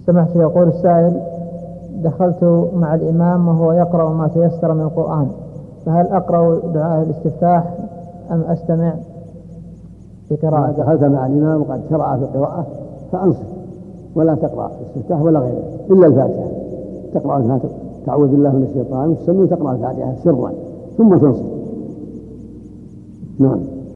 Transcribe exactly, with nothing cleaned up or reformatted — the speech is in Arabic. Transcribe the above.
سمعت يقول السائل: دخلت مع الإمام وهو يقرأ ما تيسر من القرآن، فهل أقرأ دعاء الاستفتاح أم أستمع في قراءة؟ دخلت مع الإمام وقد شرع في القراءة فأنصت ولا تقرأ الاستفتاح ولا غيره إلا الفاتحة، تقرأ الفاتحة تعوذ بالله من الشيطان وتسمي تقرأ الفاتحة سرا ثم تنصت. نعم.